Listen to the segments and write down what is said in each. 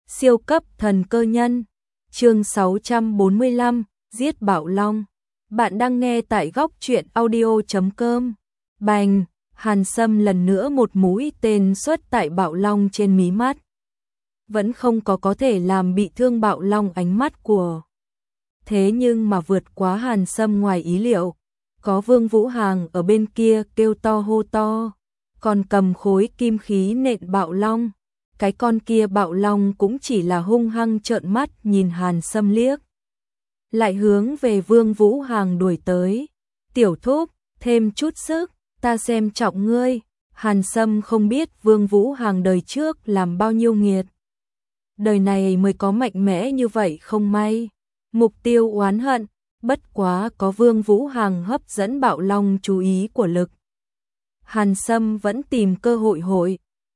Siêu cấp thần cơ nhân. Chương 645, giết Bạo Long. Bạn đang nghe tại góc truyện audio.com. Bành, Hàn Sâm lần nữa một mũi tên xuất tại Bạo Long trên mí mắt. Vẫn không có thể làm bị thương Bạo Long ánh mắt của. Thế nhưng mà vượt quá Hàn Sâm ngoài ý liệu. Có Vương Vũ Hàng ở bên kia kêu to hô to, còn cầm khối kim khí nện Bạo Long. Cái con kia Bạo Long cũng chỉ là hung hăng trợn mắt nhìn Hàn Sâm liếc. Lại hướng về Vương Vũ Hàng đuổi tới. Tiểu thúc, thêm chút sức, ta xem trọng ngươi. Hàn Sâm không biết Vương Vũ Hàng đời trước làm bao nhiêu nghiệt. Đời này mới có mạnh mẽ như vậy không may. Mục tiêu oán hận, bất quá có Vương Vũ Hàng hấp dẫn Bạo Long chú ý của lực. Hàn Sâm vẫn tìm cơ hội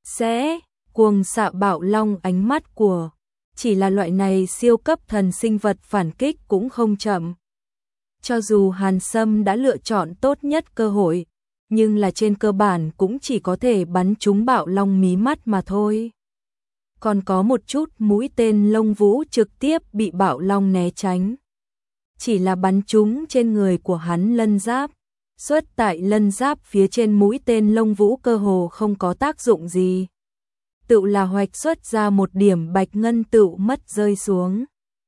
sẽ cuồng xạ Bạo Long ánh mắt của. Chỉ là loại này siêu cấp thần sinh vật phản kích cũng không chậm. Cho dù Hàn Sâm đã lựa chọn tốt nhất cơ hội, nhưng là trên cơ bản cũng chỉ có thể bắn trúng Bạo Long mí mắt mà thôi. Còn có một chút mũi tên lông vũ trực tiếp bị Bạo Long né tránh. Chỉ là bắn trúng trên người của hắn lân giáp. Xuất tại lân giáp phía trên mũi tên lông vũ cơ hồ không có tác dụng gì. Tựu là hoạch xuất ra một điểm bạch ngân tựu mất rơi xuống.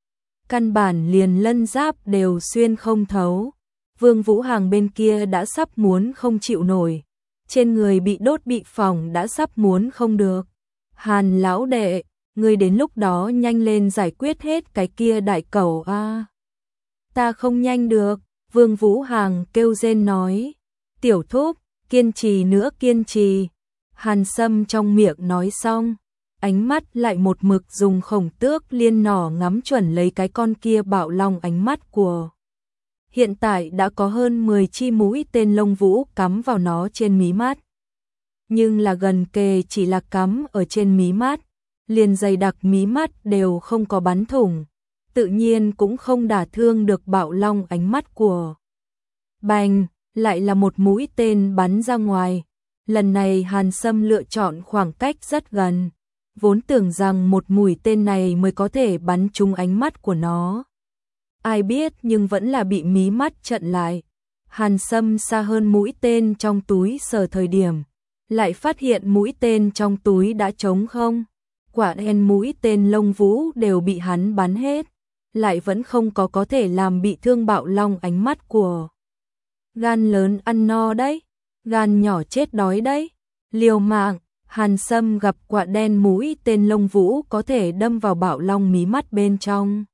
Căn bản liền lân giáp đều xuyên không thấu. Vương Vũ Hàng bên kia đã sắp muốn không chịu nổi. Trên người bị đốt bị phỏng đã sắp muốn không được. Hàn lão đệ, ngươi đến lúc đó nhanh lên giải quyết hết cái kia đại cẩu a. Ta không nhanh được, Vương Vũ Hàng kêu rên nói. Tiểu thúc, kiên trì nữa kiên trì. Hàn Sâm trong miệng nói xong, ánh mắt lại một mực dùng khổng tước liên nỏ ngắm chuẩn lấy cái con kia Bạo Long ánh mắt của. Hiện tại đã có hơn 10 chi mũi tên lông vũ cắm vào nó trên mí mắt. Nhưng là gần kề chỉ là cắm ở trên mí mắt, liền dày đặc mí mắt đều không có bắn thủng, tự nhiên cũng không đả thương được Bạo Long ánh mắt của. Bành, lại là một mũi tên bắn ra ngoài. Lần này Hàn Sâm lựa chọn khoảng cách rất gần, vốn tưởng rằng một mũi tên này mới có thể bắn trúng ánh mắt của nó. Ai biết nhưng vẫn là bị mí mắt chặn lại. Hàn Sâm xa hơn mũi tên trong túi sờ thời điểm, lại phát hiện mũi tên trong túi đã trống không. Quả đen mũi tên lông vũ đều bị hắn bắn hết, lại vẫn không có thể làm bị thương Bạo Long ánh mắt của. Gan lớn ăn no đấy, gan nhỏ chết đói đấy. Liều mạng, Hàn Sâm gặp quả đen mũi tên lông vũ có thể đâm vào Bạo Long mí mắt bên trong.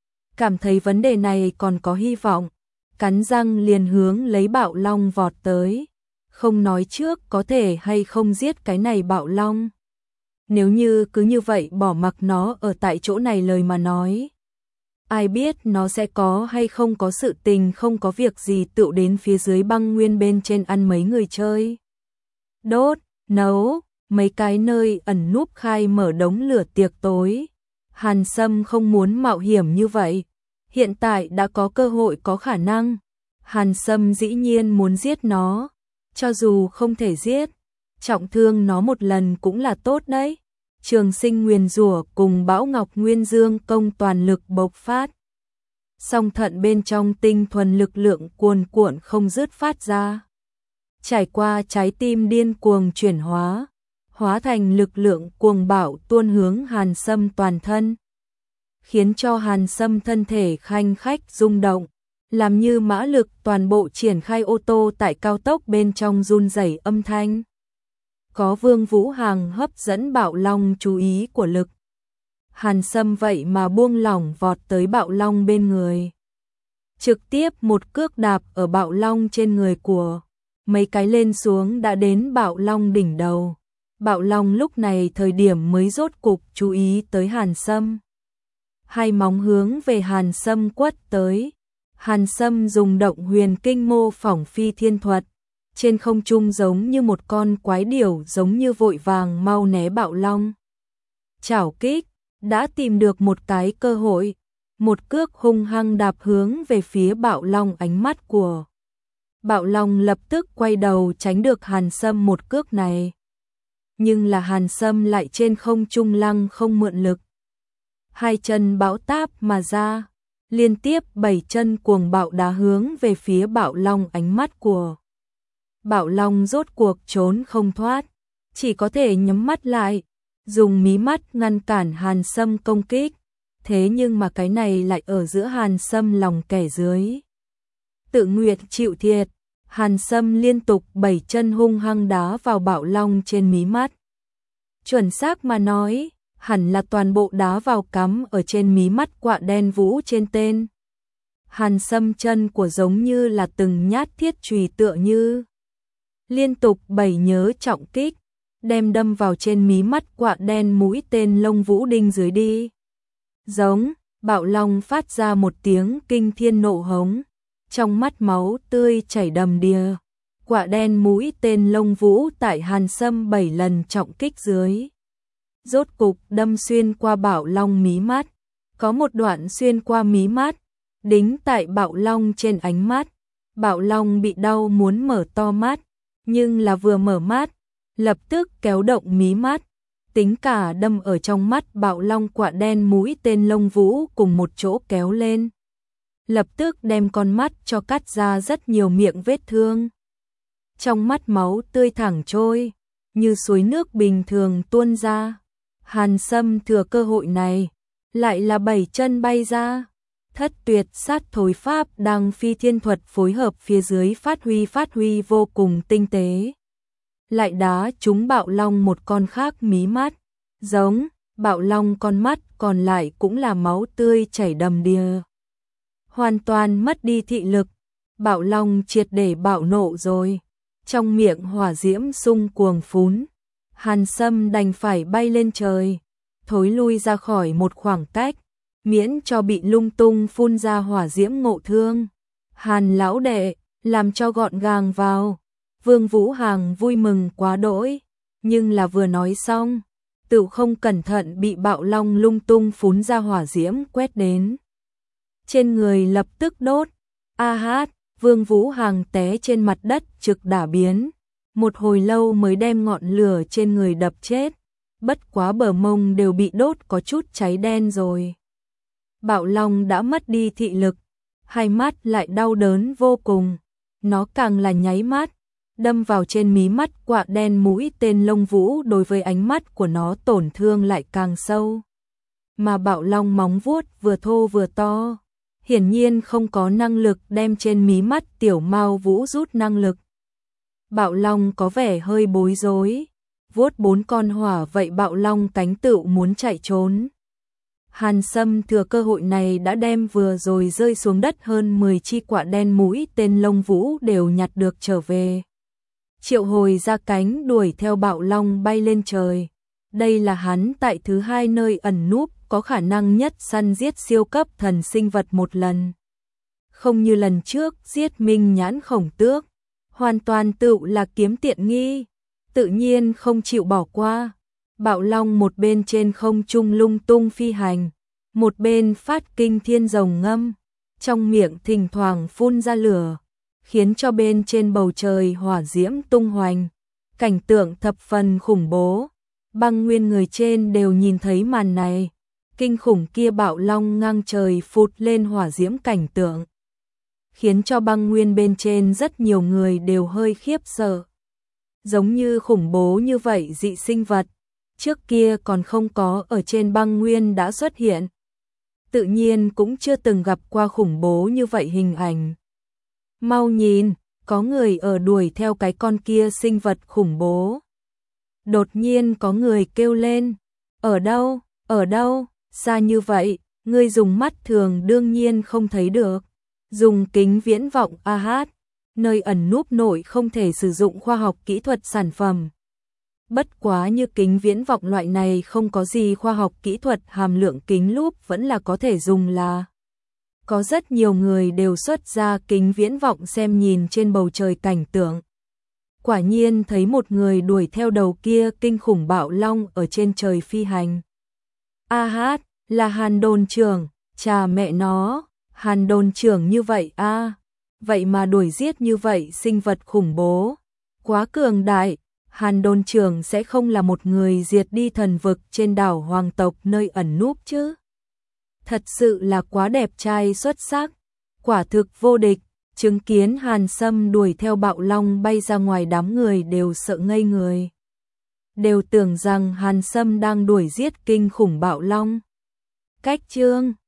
Cảm thấy vấn đề này còn có hy vọng, cắn răng liền hướng lấy Bạo Long vọt tới. Không nói trước có thể hay không giết cái này Bạo Long. Nếu như cứ như vậy bỏ mặc nó ở tại chỗ này lời mà nói. Ai biết nó sẽ có hay không có sự tình không có việc gì tựu đến phía dưới băng nguyên bên trên ăn mấy người chơi. Đốt, nấu, mấy cái nơi ẩn núp khai mở đống lửa tiệc tối. Hàn Sâm không muốn mạo hiểm như vậy. Hiện tại đã có cơ hội có khả năng. Hàn Sâm dĩ nhiên muốn giết nó. Cho dù không thể giết, trọng thương nó một lần cũng là tốt đấy. Trường Sinh nguyền rủa cùng Bão Ngọc Nguyên Dương công toàn lực bộc phát. Song thận bên trong tinh thuần lực lượng cuồn cuộn không dứt phát ra. Trải qua trái tim điên cuồng chuyển hóa, hóa thành lực lượng cuồng bạo tuôn hướng Hàn Sâm toàn thân. Khiến cho Hàn Sâm thân thể khanh khách rung động, làm như mã lực toàn bộ triển khai ô tô tại cao tốc bên trong run rẩy âm thanh. Có Vương Vũ Hàng hấp dẫn Bạo Long chú ý của lực. Hàn Sâm vậy mà buông lỏng vọt tới Bạo Long bên người. Trực tiếp một cước đạp ở Bạo Long trên người của. Mấy cái lên xuống đã đến Bạo Long đỉnh đầu. Bạo Long lúc này thời điểm mới rốt cục chú ý tới Hàn Sâm. Hai móng hướng về Hàn Sâm quất tới. Hàn Sâm dùng động huyền kinh mô phỏng phi thiên thuật. Trên không trung giống như một con quái điểu giống như vội vàng mau né Bạo Long. Chảo kích, đã tìm được một cái cơ hội. Một cước hung hăng đạp hướng về phía Bạo Long ánh mắt của. Bạo Long lập tức quay đầu tránh được Hàn Sâm một cước này. Nhưng là Hàn Sâm lại trên không trung lăng không mượn lực. hai chân bão táp mà ra, liên tiếp 7 chân cuồng bạo đá hướng về phía Bạo Long. Ánh mắt của Bạo Long rốt cuộc trốn không thoát, chỉ có thể nhắm mắt lại, dùng mí mắt ngăn cản Hàn Sâm công kích. Thế nhưng mà cái này lại ở giữa Hàn Sâm lòng kẻ dưới. Tự nguyện chịu thiệt, Hàn Sâm liên tục 7 chân hung hăng đá vào Bạo Long trên mí mắt. Chuẩn xác mà nói, hẳn là toàn bộ đá vào cắm ở trên mí mắt quạ đen vũ trên tên. Hàn Sâm chân của giống như là từng nhát thiết chùy tựa như. Liên tục 7 nhớ trọng kích, đem đâm vào trên mí mắt quạ đen mũi tên lông vũ đinh dưới đi. Giống, Bạo Long phát ra một tiếng kinh thiên nộ hống, trong mắt máu tươi chảy đầm đìa. Quạ đen mũi tên lông vũ tại Hàn Sâm 7 lần trọng kích dưới, rốt cục đâm xuyên qua Bạo Long mí mắt, có một đoạn xuyên qua mí mắt, đính tại Bạo Long trên ánh mắt. Bạo Long bị đau muốn mở to mắt, nhưng là vừa mở mắt, lập tức kéo động mí mắt, tính cả đâm ở trong mắt Bạo Long quạ đen mũi tên lông vũ cùng một chỗ kéo lên, lập tức đem con mắt cho cắt ra rất nhiều miệng vết thương. Trong mắt máu tươi thẳng trôi, như suối nước bình thường tuôn ra. Hàn Sâm thừa cơ hội này, lại là 7 chân bay ra. Thất tuyệt sát thối pháp đang phi thiên thuật phối hợp phía dưới phát huy vô cùng tinh tế. Lại đá trúng Bạo Long một con khác mí mắt, giống, Bạo Long con mắt còn lại cũng là máu tươi chảy đầm đìa. Hoàn toàn mất đi thị lực, Bạo Long triệt để bạo nộ rồi, trong miệng hỏa diễm sung cuồng phún. Hàn Sâm đành phải bay lên trời, thối lui ra khỏi một khoảng cách, miễn cho bị lung tung phun ra hỏa diễm ngộ thương. Hàn lão đệ, làm cho gọn gàng vào. Vương Vũ Hàng vui mừng quá đỗi, nhưng là vừa nói xong, tự không cẩn thận bị Bạo Long lung tung phun ra hỏa diễm quét đến. Trên người lập tức đốt, a hát, Vương Vũ Hàng té trên mặt đất trực đả biến. Một hồi lâu mới đem ngọn lửa trên người đập chết, bất quá bờ mông đều bị đốt có chút cháy đen rồi. Bạo Long đã mất đi thị lực, hai mắt lại đau đớn vô cùng, nó càng là nháy mắt, đâm vào trên mí mắt quạ đen mũi tên lông vũ, đối với ánh mắt của nó tổn thương lại càng sâu. Mà Bạo Long móng vuốt vừa thô vừa to, hiển nhiên không có năng lực đem trên mí mắt tiểu mao vũ rút năng lực. Bạo Long có vẻ hơi bối rối, vuốt 4 con hỏa vậy Bạo Long cánh tựu muốn chạy trốn. Hàn Sâm thừa cơ hội này đã đem vừa rồi rơi xuống đất hơn 10 chi quạ đen mũi tên lông vũ đều nhặt được trở về. Triệu hồi ra cánh đuổi theo Bạo Long bay lên trời. Đây là hắn tại thứ 2 nơi ẩn núp có khả năng nhất săn giết siêu cấp thần sinh vật một lần. Không như lần trước giết Minh Nhãn Khổng Tước, hoàn toàn tự là kiếm tiện nghi, tự nhiên không chịu bỏ qua. Bạo Long một bên trên không trung lung tung phi hành, một bên phát kinh thiên rồng ngâm, trong miệng thỉnh thoảng phun ra lửa, khiến cho bên trên bầu trời hỏa diễm tung hoành, cảnh tượng thập phần khủng bố. Băng Nguyên người trên đều nhìn thấy màn này, kinh khủng kia Bạo Long ngang trời phụt lên hỏa diễm cảnh tượng, khiến cho Băng Nguyên bên trên rất nhiều người đều hơi khiếp sợ. Giống như khủng bố như vậy dị sinh vật, trước kia còn không có ở trên Băng Nguyên đã xuất hiện. Tự nhiên cũng chưa từng gặp qua khủng bố như vậy hình ảnh. Mau nhìn, có người ở đuổi theo cái con kia sinh vật khủng bố. Đột nhiên có người kêu lên, ở đâu, xa như vậy, ngươi dùng mắt thường đương nhiên không thấy được. Dùng kính viễn vọng a hát, nơi ẩn núp nội không thể sử dụng khoa học kỹ thuật sản phẩm. Bất quá như kính viễn vọng loại này không có gì khoa học kỹ thuật hàm lượng kính lúp vẫn là có thể dùng là. Có rất nhiều người đều xuất ra kính viễn vọng xem nhìn trên bầu trời cảnh tượng. Quả nhiên thấy một người đuổi theo đầu kia kinh khủng Bạo Long ở trên trời phi hành. A hát, là Hàn đồn trưởng, chà mẹ nó, Hàn đồn trưởng như vậy a, vậy mà đuổi giết như vậy sinh vật khủng bố, quá cường đại. Hàn đồn trưởng sẽ không là một người diệt đi thần vực trên đảo hoàng tộc nơi ẩn núp chứ? Thật sự là quá đẹp trai xuất sắc, quả thực vô địch. Chứng kiến Hàn Sâm đuổi theo Bạo Long bay ra ngoài, đám người đều sợ ngây người. Đều tưởng rằng Hàn Sâm đang đuổi giết kinh khủng Bạo Long. Cách chương